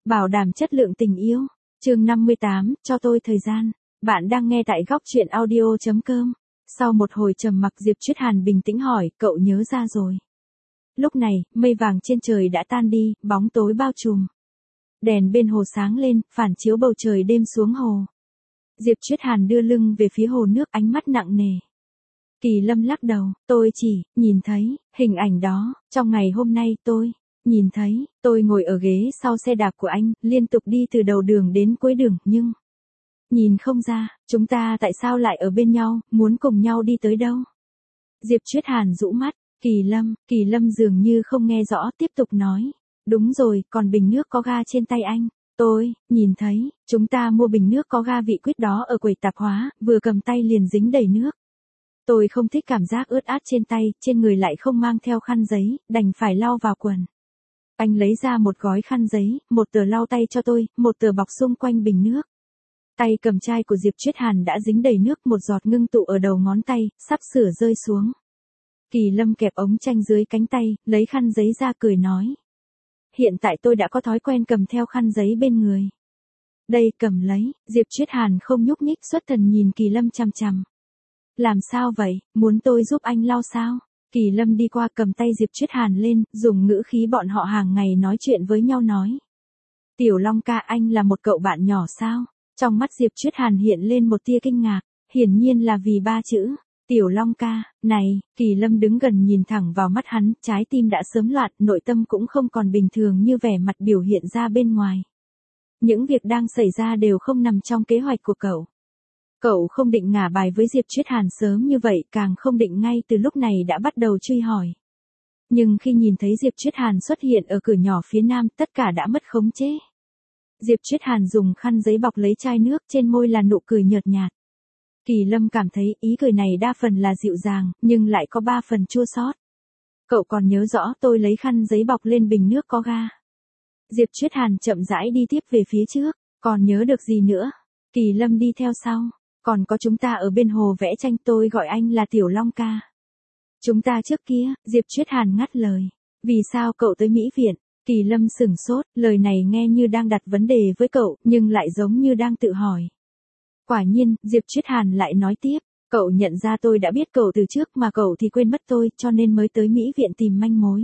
Bảo đảm chất lượng tình yêu. Chương 58, cho tôi thời gian. Bạn đang nghe tại góc truyện audio.com. Sau một hồi trầm mặc, Diệp Chuyết Hàn bình tĩnh hỏi, cậu nhớ ra rồi. Lúc này, mây vàng trên trời đã tan đi, bóng tối bao trùm. Đèn bên hồ sáng lên, phản chiếu bầu trời đêm xuống hồ. Diệp Chuyết Hàn đưa lưng về phía hồ nước, ánh mắt nặng nề. Kỳ Lâm lắc đầu, tôi chỉ nhìn thấy hình ảnh đó, trong ngày hôm nay tôi nhìn thấy, tôi ngồi ở ghế sau xe đạp của anh, liên tục đi từ đầu đường đến cuối đường, nhưng nhìn không ra, chúng ta tại sao lại ở bên nhau, muốn cùng nhau đi tới đâu. Diệp Chuyết Hàn rũ mắt, Kỳ Lâm dường như không nghe rõ, tiếp tục nói, đúng rồi, còn bình nước có ga trên tay anh. Tôi nhìn thấy, chúng ta mua bình nước có ga vị quýt đó ở quầy tạp hóa, vừa cầm tay liền dính đầy nước. Tôi không thích cảm giác ướt át trên tay, trên người lại không mang theo khăn giấy, đành phải lau vào quần. Anh lấy ra một gói khăn giấy, một tờ lau tay cho tôi, một tờ bọc xung quanh bình nước. Tay cầm chai của Diệp Chuyết Hàn đã dính đầy nước, một giọt ngưng tụ ở đầu ngón tay, sắp sửa rơi xuống. Kỳ Lâm kẹp ống tranh dưới cánh tay, lấy khăn giấy ra cười nói. Hiện tại tôi đã có thói quen cầm theo khăn giấy bên người. Đây, cầm lấy. Diệp Chuyết Hàn không nhúc nhích, xuất thần nhìn Kỳ Lâm chằm chằm. Làm sao vậy, muốn tôi giúp anh lau sao? Kỳ Lâm đi qua cầm tay Diệp Chuyết Hàn lên, dùng ngữ khí bọn họ hàng ngày nói chuyện với nhau nói. Tiểu Long ca, anh là một cậu bạn nhỏ sao? Trong mắt Diệp Chuyết Hàn hiện lên một tia kinh ngạc, hiển nhiên là vì ba chữ. Tiểu Long ca, này, Kỳ Lâm đứng gần nhìn thẳng vào mắt hắn, trái tim đã sớm loạn, nội tâm cũng không còn bình thường như vẻ mặt biểu hiện ra bên ngoài. Những việc đang xảy ra đều không nằm trong kế hoạch của cậu. Cậu không định ngả bài với Diệp Chuyết Hàn sớm như vậy, càng không định ngay từ lúc này đã bắt đầu truy hỏi. Nhưng khi nhìn thấy Diệp Chuyết Hàn xuất hiện ở cửa nhỏ phía nam, tất cả đã mất khống chế. Diệp Chuyết Hàn dùng khăn giấy bọc lấy chai nước, trên môi là nụ cười nhợt nhạt. Kỳ Lâm cảm thấy ý cười này đa phần là dịu dàng, nhưng lại có 3 phần chua xót. Cậu còn nhớ rõ tôi lấy khăn giấy bọc lên bình nước có ga. Diệp Chuyết Hàn chậm rãi đi tiếp về phía trước, còn nhớ được gì nữa? Kỳ Lâm đi theo sau, còn có chúng ta ở bên hồ vẽ tranh, tôi gọi anh là Tiểu Long ca. Chúng ta trước kia, Diệp Chuyết Hàn ngắt lời. Vì sao cậu tới Mỹ viện? Kỳ Lâm sửng sốt, lời này nghe như đang đặt vấn đề với cậu, nhưng lại giống như đang tự hỏi. Quả nhiên, Diệp Chuyết Hàn lại nói tiếp, cậu nhận ra tôi đã biết cậu từ trước mà cậu thì quên mất tôi, cho nên mới tới Mỹ viện tìm manh mối.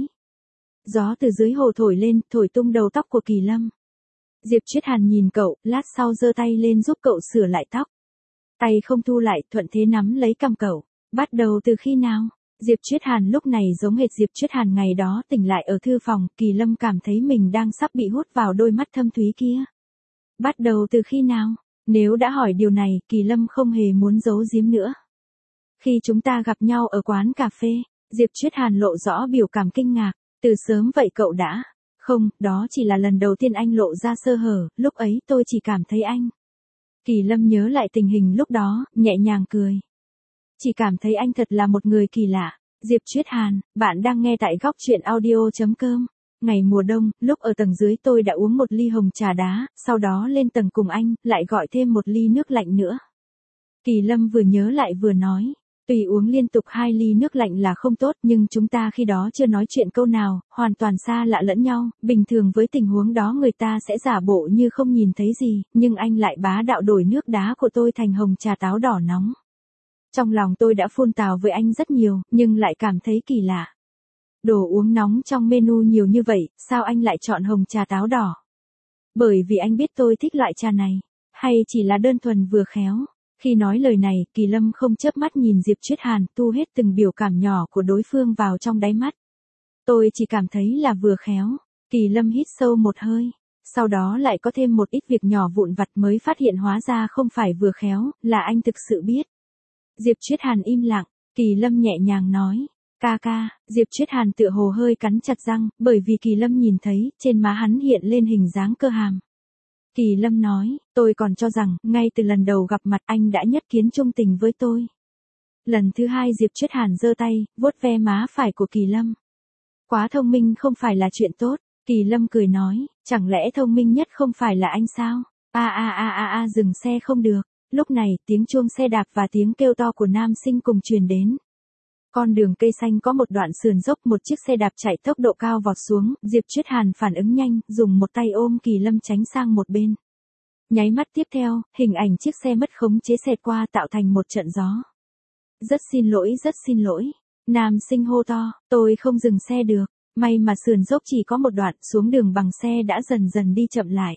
Gió từ dưới hồ thổi lên, thổi tung đầu tóc của Kỳ Lâm. Diệp Chuyết Hàn nhìn cậu, lát sau giơ tay lên giúp cậu sửa lại tóc. Tay không thu lại, thuận thế nắm lấy cằm cậu. Bắt đầu từ khi nào? Diệp Chuyết Hàn lúc này giống hệt Diệp Chuyết Hàn ngày đó tỉnh lại ở thư phòng, Kỳ Lâm cảm thấy mình đang sắp bị hút vào đôi mắt thâm thúy kia. Bắt đầu từ khi nào? Nếu đã hỏi điều này, Kỳ Lâm không hề muốn giấu giếm nữa. Khi chúng ta gặp nhau ở quán cà phê, Diệp Chuyết Hàn lộ rõ biểu cảm kinh ngạc. Từ sớm vậy cậu đã? Không, đó chỉ là lần đầu tiên anh lộ ra sơ hở, lúc ấy tôi chỉ cảm thấy anh. Kỳ Lâm nhớ lại tình hình lúc đó, nhẹ nhàng cười. Chỉ cảm thấy anh thật là một người kỳ lạ. Diệp Chuyết Hàn, bạn đang nghe tại góc truyện audio.com. Ngày mùa đông, lúc ở tầng dưới tôi đã uống một ly hồng trà đá, sau đó lên tầng cùng anh, lại gọi thêm một ly nước lạnh nữa. Kỳ Lâm vừa nhớ lại vừa nói. Tùy uống liên tục 2 ly nước lạnh là không tốt, nhưng chúng ta khi đó chưa nói chuyện câu nào, hoàn toàn xa lạ lẫn nhau, bình thường với tình huống đó người ta sẽ giả bộ như không nhìn thấy gì, nhưng anh lại bá đạo đổi nước đá của tôi thành hồng trà táo đỏ nóng. Trong lòng tôi đã phun tào với anh rất nhiều, nhưng lại cảm thấy kỳ lạ. Đồ uống nóng trong menu nhiều như vậy, sao anh lại chọn hồng trà táo đỏ? Bởi vì anh biết tôi thích loại trà này, hay chỉ là đơn thuần vừa khéo? Khi nói lời này, Kỳ Lâm không chớp mắt nhìn Diệp Chuyết Hàn, tu hết từng biểu cảm nhỏ của đối phương vào trong đáy mắt. Tôi chỉ cảm thấy là vừa khéo. Kỳ Lâm hít sâu một hơi. Sau đó lại có thêm một ít việc nhỏ vụn vặt mới phát hiện hóa ra không phải vừa khéo, là anh thực sự biết. Diệp Chuyết Hàn im lặng, Kỳ Lâm nhẹ nhàng nói. Ca, Diệp Chuyết Hàn tựa hồ hơi cắn chặt răng, bởi vì Kỳ Lâm nhìn thấy, trên má hắn hiện lên hình dáng cơ hàm. Kỳ Lâm nói, tôi còn cho rằng, ngay từ lần đầu gặp mặt anh đã nhất kiến trung tình với tôi. Lần thứ 2 Diệp Chuyết Hàn giơ tay, vuốt ve má phải của Kỳ Lâm. Quá thông minh không phải là chuyện tốt, Kỳ Lâm cười nói, chẳng lẽ thông minh nhất không phải là anh sao? Dừng xe không được. Lúc này, tiếng chuông xe đạp và tiếng kêu to của nam sinh cùng truyền đến. Con đường cây xanh có một đoạn sườn dốc, một chiếc xe đạp chạy tốc độ cao vọt xuống, Diệp Chuyết Hàn phản ứng nhanh, dùng một tay ôm Kỳ Lâm tránh sang một bên. Nháy mắt tiếp theo, hình ảnh chiếc xe mất khống chế xẹt qua tạo thành một trận gió. Rất xin lỗi. Nam sinh hô to, tôi không dừng xe được. May mà sườn dốc chỉ có một đoạn, xuống đường bằng xe đã dần dần đi chậm lại.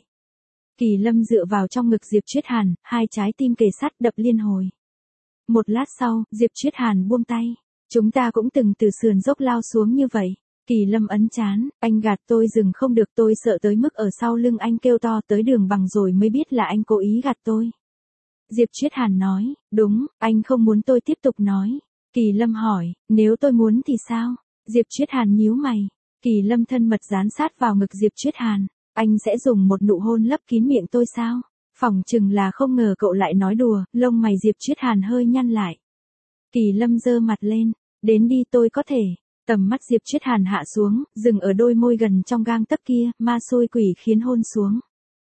Kỳ Lâm dựa vào trong ngực Diệp Chuyết Hàn, hai trái tim kề sát đập liên hồi. Một lát sau, Diệp Chuyết Hàn buông tay. Chúng ta cũng từng từ sườn dốc lao xuống như vậy. Kỳ Lâm ấn chán, anh gạt tôi dừng không được, tôi sợ tới mức ở sau lưng anh kêu to tới đường bằng rồi mới biết là anh cố ý gạt tôi. Diệp Chuyết Hàn nói, đúng, anh không muốn tôi tiếp tục nói. Kỳ Lâm hỏi, nếu tôi muốn thì sao? Diệp Chuyết Hàn nhíu mày. Kỳ Lâm thân mật dán sát vào ngực Diệp Chuyết Hàn. Anh sẽ dùng một nụ hôn lấp kín miệng tôi sao? Phỏng chừng là không ngờ cậu lại nói đùa, lông mày Diệp Chuyết Hàn hơi nhăn lại. Kỳ Lâm giơ mặt lên, đến đi tôi có thể. Tầm mắt Diệp Chuyết Hàn hạ xuống, dừng ở đôi môi gần trong gang tấc kia, ma xôi quỷ khiến hôn xuống.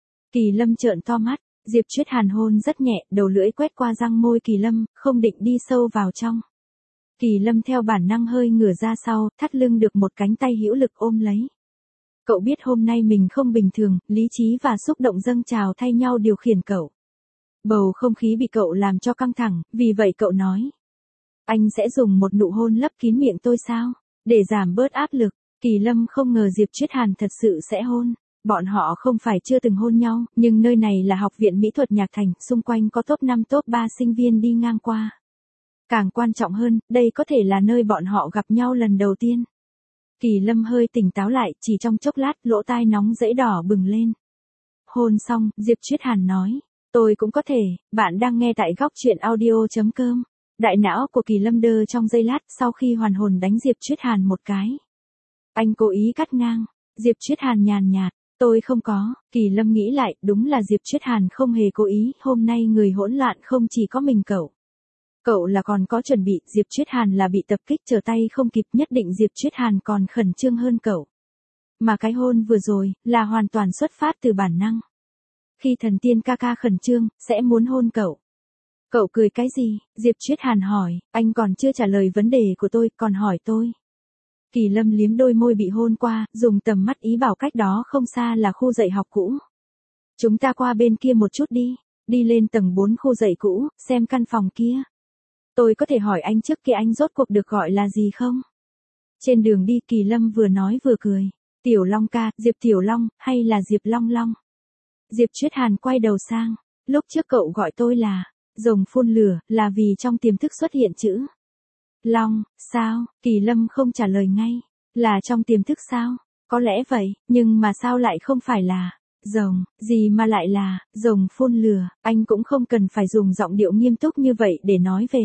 Kỳ Lâm trợn to mắt, Diệp Chuyết Hàn hôn rất nhẹ, đầu lưỡi quét qua răng môi Kỳ Lâm, không định đi sâu vào trong. Kỳ Lâm theo bản năng hơi ngửa ra sau, thắt lưng được một cánh tay hữu lực ôm lấy. Cậu biết hôm nay mình không bình thường, lý trí và xúc động dâng trào thay nhau điều khiển cậu. Bầu không khí bị cậu làm cho căng thẳng, vì vậy cậu nói. Anh sẽ dùng một nụ hôn lấp kín miệng tôi sao? Để giảm bớt áp lực. Kỳ Lâm không ngờ Diệp Chuyết Hàn thật sự sẽ hôn. Bọn họ không phải chưa từng hôn nhau, nhưng nơi này là học viện mỹ thuật Nhạc Thành, xung quanh có top 5 top 3 sinh viên đi ngang qua. Càng quan trọng hơn, đây có thể là nơi bọn họ gặp nhau lần đầu tiên. Kỳ Lâm hơi tỉnh táo lại, chỉ trong chốc lát, lỗ tai nóng rẫy đỏ bừng lên. Hôn xong, Diệp Chuyết Hàn nói, tôi cũng có thể, bạn đang nghe tại góc truyện audio.com. Đại não của Kỳ Lâm đơ trong giây lát, sau khi hoàn hồn đánh Diệp Chuyết Hàn một cái. Anh cố ý cắt ngang. Diệp Chuyết Hàn nhàn nhạt, tôi không có. Kỳ Lâm nghĩ lại, đúng là Diệp Chuyết Hàn không hề cố ý, hôm nay người hỗn loạn không chỉ có mình cậu. Cậu là còn có chuẩn bị, Diệp Chuyết Hàn là bị tập kích trở tay không kịp, nhất định Diệp Chuyết Hàn còn khẩn trương hơn cậu. Mà cái hôn vừa rồi, là hoàn toàn xuất phát từ bản năng. Khi thần tiên ca ca khẩn trương, sẽ muốn hôn cậu. Cậu cười cái gì? Diệp Chuyết Hàn hỏi, anh còn chưa trả lời vấn đề của tôi, còn hỏi tôi. Kỳ Lâm liếm đôi môi bị hôn qua, dùng tầm mắt ý bảo cách đó không xa là khu dạy học cũ. Chúng ta qua bên kia một chút đi, đi lên tầng 4 khu dạy cũ, xem căn phòng kia. Tôi có thể hỏi anh trước kia anh rốt cuộc được gọi là gì không? Trên đường đi Kỳ Lâm vừa nói vừa cười. Tiểu Long ca, Diệp Tiểu Long, hay là Diệp Long Long? Diệp Chuyết Hàn quay đầu sang, lúc trước cậu gọi tôi là rồng phun lửa, là vì trong tiềm thức xuất hiện chữ Long, sao? Kỳ Lâm không trả lời ngay. Là trong tiềm thức sao? Có lẽ vậy, nhưng mà sao lại không phải là rồng, gì mà lại là rồng phun lửa? Anh cũng không cần phải dùng giọng điệu nghiêm túc như vậy để nói về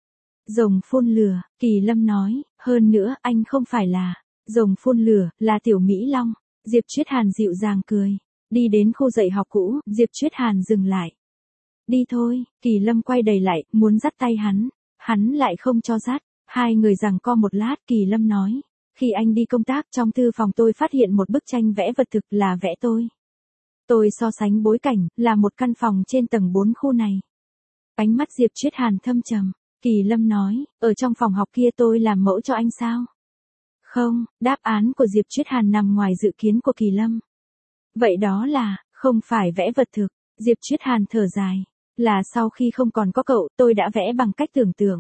rồng phun lửa. Kỳ Lâm nói, hơn nữa anh không phải là rồng phun lửa, là Tiểu Mỹ Long. Diệp Chuyết Hàn dịu dàng cười. Đi đến khu dạy học cũ, Diệp Chuyết Hàn dừng lại. Đi thôi. Kỳ Lâm quay đầy lại, muốn dắt tay hắn. Hắn lại không cho dắt. Hai người giằng co một lát, Kỳ Lâm nói. Khi anh đi công tác trong thư phòng tôi phát hiện một bức tranh vẽ vật thực là vẽ tôi. Tôi so sánh bối cảnh, là một căn phòng trên tầng 4 khu này. Ánh mắt Diệp Chuyết Hàn thâm trầm. Kỳ Lâm nói, ở trong phòng học kia tôi làm mẫu cho anh sao? Không, đáp án của Diệp Chuyết Hàn nằm ngoài dự kiến của Kỳ Lâm. Vậy đó là, không phải vẽ vật thực. Diệp Chuyết Hàn thở dài. Là sau khi không còn có cậu, tôi đã vẽ bằng cách tưởng tượng.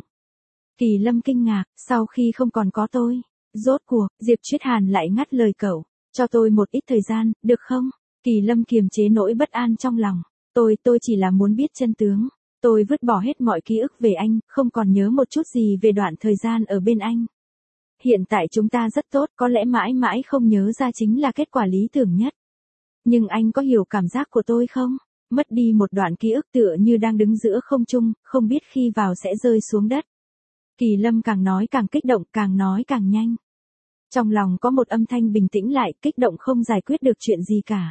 Kỳ Lâm kinh ngạc, sau khi không còn có tôi. Rốt cuộc, Diệp Chuyết Hàn lại ngắt lời cậu. Cho tôi một ít thời gian, được không? Kỳ Lâm kiềm chế nỗi bất an trong lòng. Tôi chỉ là muốn biết chân tướng. Tôi vứt bỏ hết mọi ký ức về anh, không còn nhớ một chút gì về đoạn thời gian ở bên anh. Hiện tại chúng ta rất tốt, có lẽ mãi mãi không nhớ ra chính là kết quả lý tưởng nhất. Nhưng anh có hiểu cảm giác của tôi không? Mất đi một đoạn ký ức tựa như đang đứng giữa không trung, không biết khi vào sẽ rơi xuống đất. Kỳ Lâm càng nói càng kích động, càng nói càng nhanh. Trong lòng có một âm thanh bình tĩnh lại, kích động không giải quyết được chuyện gì cả.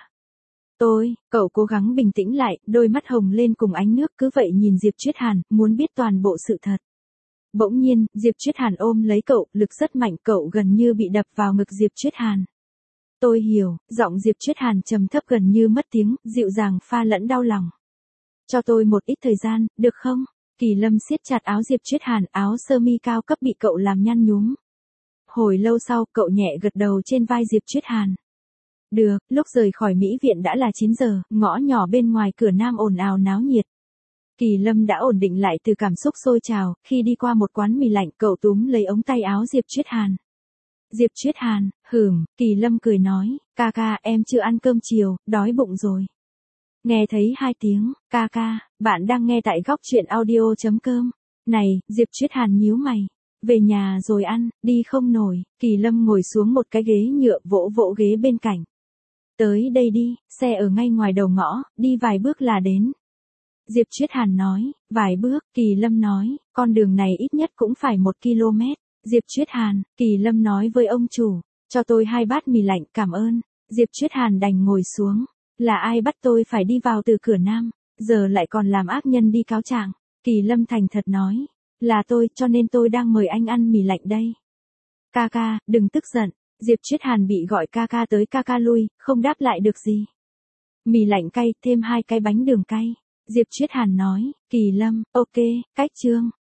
Cậu cố gắng bình tĩnh lại, đôi mắt hồng lên cùng ánh nước, cứ vậy nhìn Diệp Chuyết Hàn, muốn biết toàn bộ sự thật. Bỗng nhiên, Diệp Chuyết Hàn ôm lấy cậu, lực rất mạnh, cậu gần như bị đập vào ngực Diệp Chuyết Hàn. Tôi hiểu, giọng Diệp Chuyết Hàn trầm thấp gần như mất tiếng, dịu dàng pha lẫn đau lòng. Cho tôi một ít thời gian, được không? Kỳ Lâm siết chặt áo Diệp Chuyết Hàn, áo sơ mi cao cấp bị cậu làm nhăn nhúm. Hồi lâu sau, cậu nhẹ gật đầu trên vai Diệp Chuyết Hàn. Được, lúc rời khỏi Mỹ viện đã là 9 giờ, ngõ nhỏ bên ngoài cửa Nam ồn ào náo nhiệt. Kỳ Lâm đã ổn định lại từ cảm xúc sôi trào, khi đi qua một quán mì lạnh, cậu túm lấy ống tay áo Diệp Chuyết Hàn. Diệp Chuyết Hàn, Kỳ Lâm cười nói, ca ca, em chưa ăn cơm chiều, đói bụng rồi. Nghe thấy 2 tiếng, ca ca, bạn đang nghe tại góc truyện audio.com. Này, Diệp Chuyết Hàn nhíu mày. Về nhà rồi ăn, đi không nổi. Kỳ Lâm ngồi xuống một cái ghế nhựa, vỗ vỗ ghế bên cạnh. Tới đây đi, xe ở ngay ngoài đầu ngõ, đi vài bước là đến. Diệp Chuyết Hàn nói, vài bước, Kỳ Lâm nói, con đường này ít nhất cũng phải 1 km. Diệp Chuyết Hàn, Kỳ Lâm nói với ông chủ, cho tôi 2 bát mì lạnh, cảm ơn. Diệp Chuyết Hàn đành ngồi xuống. Là ai bắt tôi phải đi vào từ cửa Nam, giờ lại còn làm ác nhân đi cáo trạng? Kỳ Lâm thành thật nói, là tôi, cho nên tôi đang mời anh ăn mì lạnh đây. Ca ca, đừng tức giận. Diệp Chuyết Hàn bị gọi ca ca tới ca ca lui, không đáp lại được gì. Mì lạnh cay, thêm 2 cái bánh đường cay. Diệp Chuyết Hàn nói, Kỳ Lâm, ok, cách chương.